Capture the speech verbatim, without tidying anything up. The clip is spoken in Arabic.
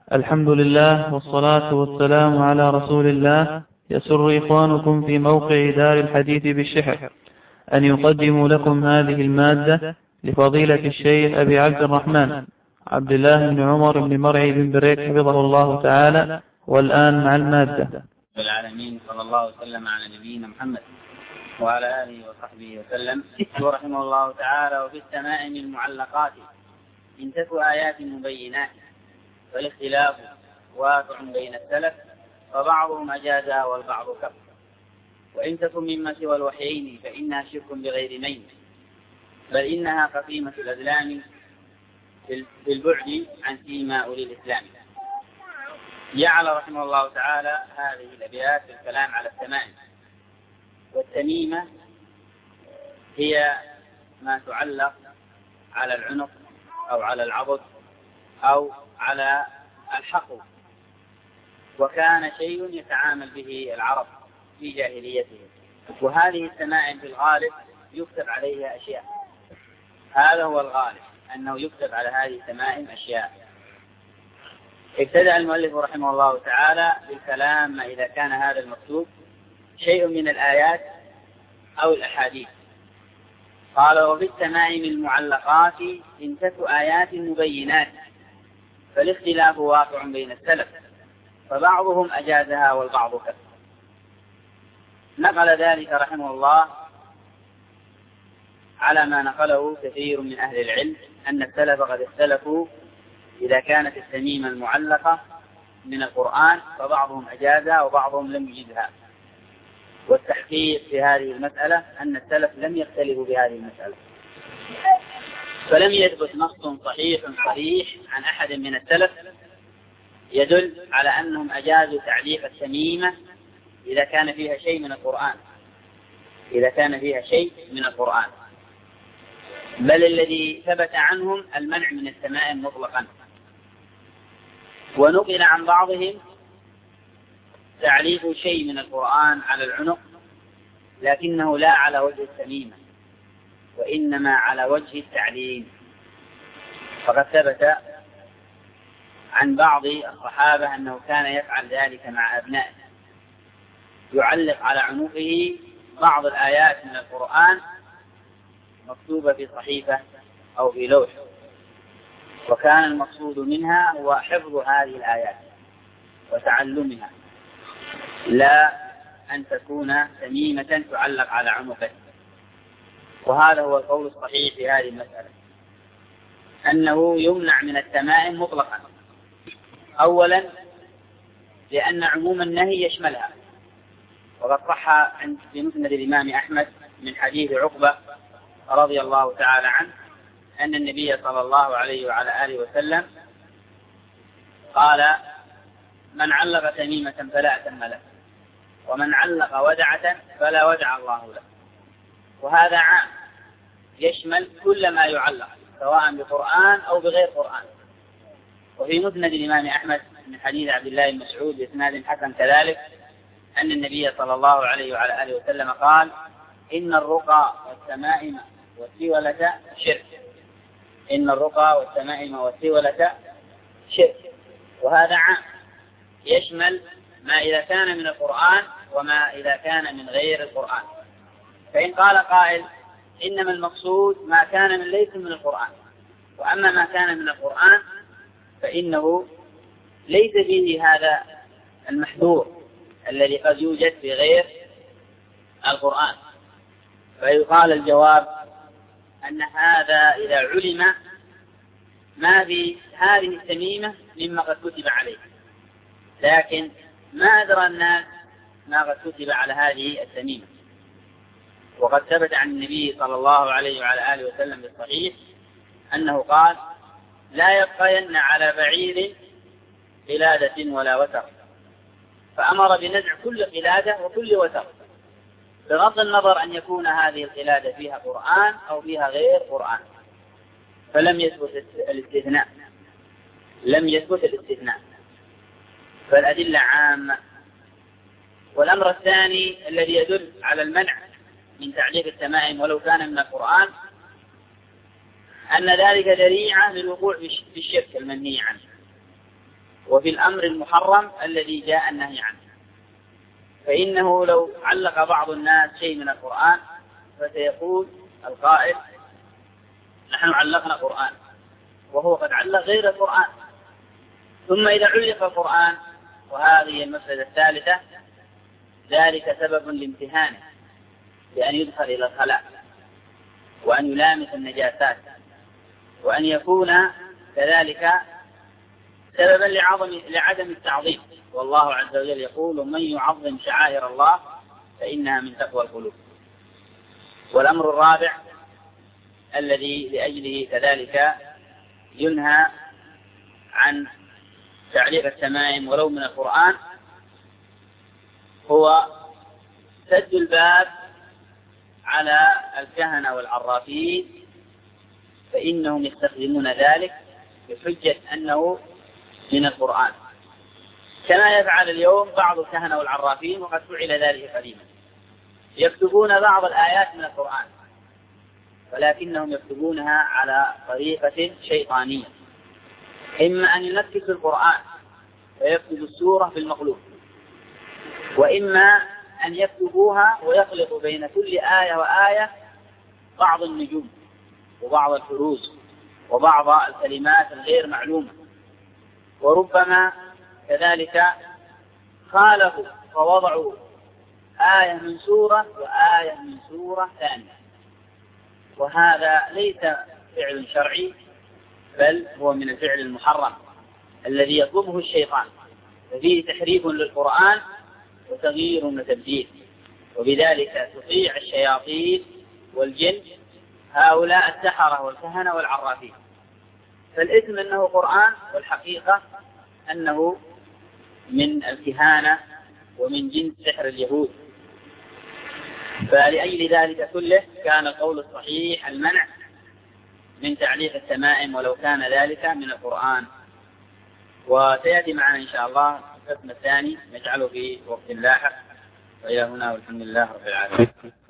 الحمد لله والصلاة والسلام على رسول الله. يسر إخوانكم في موقع دار الحديث بالشحر أن يقدموا لكم هذه المادة لفضيلة الشيخ أبي عبد الرحمن عبد الله بن عمر بن مرعي بن بريك حفظه الله تعالى. والآن مع المادة. العالمين صلى الله وسلم على نبينا محمد وعلى آله وصحبه وسلم. ورحمه الله تعالى: وفي التمائم المعلقات إن تك آيات مبينات فالاختلاف واقع بين السلف فبعضهم أجازها والبعض كفر، وإن تكن مما سوى الوحيين فإنها شرك بغير مين، بل إنها قسيمة الأذلام في البعد عن سيما أولي الإسلام. جعل رحمه الله تعالى هذه الأبيات في الكلام على التمائم. والتميمة هي ما تعلق على العنق أو على العضد أو على الحقو، وكان شيء يتعامل به العرب في جاهليتهم، وهذه التمائم في الغالب يكتب عليها أشياء. هذا هو الغالب، أنه يكتب على هذه التمائم أشياء. ابتدأ المؤلف رحمه الله تعالى بالكلام ما إذا كان هذا المكتوب شيء من الآيات أو الأحاديث. قال: وفي التمائم المعلقات إن تك آيات مبينات فالاختلاف واقع بين السلف فبعضهم أجازها والبعض كفر. نقل ذلك رحمه الله على ما نقله كثير من أهل العلم أن السلف قد اختلفوا إذا كانت التميمة المعلقة من القرآن فبعضهم أجازها وبعضهم لم يجزها. والتحقيق في هذه المسألة أن السلف لم يختلفوا بهذه المسألة، فلم يثبت نص صحيح صريح عن أحد من السلف يدل على أنهم أجازوا تعليق التميمة إذا كان فيها شيء من القرآن إذا كان فيها شيء من القرآن بل الذي ثبت عنهم المنع من التمائم مطلقا. ونقل عن بعضهم تعليق شيء من القرآن على العنق، لكنه لا على وجه التميمة وإنما على وجه التعليم. فقد ثبت عن بعض الصحابة أنه كان يفعل ذلك مع أبنائه، يعلق على عنقه بعض الآيات من القرآن مكتوبة في صحيفة أو في لوح، وكان المقصود منها هو حفظ هذه الآيات وتعلمها، لا أن تكون تميمة تعلق على عنقه. وهذا هو القول الصحيح في هذه المسألة، أنه يمنع من التمائم مطلقا. أولا لأن عموم النهي يشملها، وقد صح عند في مسند الإمام أحمد من حديث عقبة رضي الله تعالى عنه أن النبي صلى الله عليه وعلى آله وسلم قال: من علق تميمة فلا أتم له، ومن علق ودعة فلا ودع الله له. وهذا عام يشمل كل ما يعلق سواء بقرآن أو بغير قرآن. وفي مسند الإمام أحمد من حديث عبد الله بن مسعود بإسناد حسن كذلك أن النبي صلى الله عليه وعلى آله وسلم قال: إن الرقى والتمائم والسولة شرك إن الرقى والتمائم والسولة شرك. وهذا عام يشمل ما إذا كان من القرآن وما إذا كان من غير القرآن. فإن قال قائل: إنما المقصود ما كان من ليس من القرآن، وأما ما كان من القرآن فإنه ليس فيه هذا المحذور الذي قد يوجد في غير القرآن. فيقال الجواب أن هذا إذا علم ما في هذه التميمة مما قد كتب عليه، لكن ما أدرى الناس ما قد كتب على هذه التميمة. وقد ثبت عن النبي صلى الله عليه وعلى آله وسلم بالصحيح أنه قال: لا يبقين على بعير قلادة ولا وتر، فأمر بنزع كل قلادة وكل وتر، بغض النظر أن يكون هذه القلادة فيها قرآن أو فيها غير قرآن. فلم يثبت الاستثناء لم يثبت الاستثناء فالأدلة عامة. والأمر الثاني الذي يدل على المنع من تعليق التمائم ولو كان من القرآن أن ذلك ذريعة للوقوع في الشرك المنهي عنه. وفي الأمر المحرم الذي جاء النهي عنه. فإنه لو علق بعض الناس شيء من القرآن فسيقول القائل نحن علقنا قرآن، وهو قد علق غير القرآن. ثم إذا علق القرآن، وهذه المسألة الثالثة، ذلك سبب لامتهانه بأن يدخل إلى الخلاء وأن يلامس النجاسات، وأن يكون كذلك سببا لعظم لعدم التعظيم. والله عز وجل يقول ومن يعظم شعائر الله فإنها من تقوى القلوب. والأمر الرابع الذي لأجله كذلك ينهى عن تعليق التمائم ولو من القرآن هو سد الباب على الكهنة والعرافين، فإنهم يستخدمون ذلك بحجة أنه من القرآن، كما يفعل اليوم بعض الكهنة والعرافين، وقد فعل ذلك قديما. يكتبون بعض الآيات من القرآن ولكنهم يكتبونها على طريقة شيطانية، إما أن ينكسوا القرآن ويكتب السورة في المقلوب، وإما أن يكتبوها ويخلط بين كل آية وآية بعض النجوم وبعض الحروف وبعض الكلمات الغير معلومة، وربما كذلك خالفوا فوضعوا آية من سورة وآية من سورة ثانية، وهذا ليس فعل شرعي بل هو من الفعل المحرم الذي يطلبه الشيطان، ففيه تحريف للقرآن وتغيير وتبديل، وبذلك تطيع الشياطين والجن هؤلاء السحرة والكهنة والعرافين. فالاسم أنه قرآن، والحقيقة أنه من الكهانة ومن جنس سحر اليهود. فلأجل ذلك كله كان القول الصحيح المنع من تعليق التمائم ولو كان ذلك من القرآن. وسيأتي معنا إن شاء الله القسم الثاني نجعله في وقت لاحق. وإلى هنا والحمد لله رب العالمين.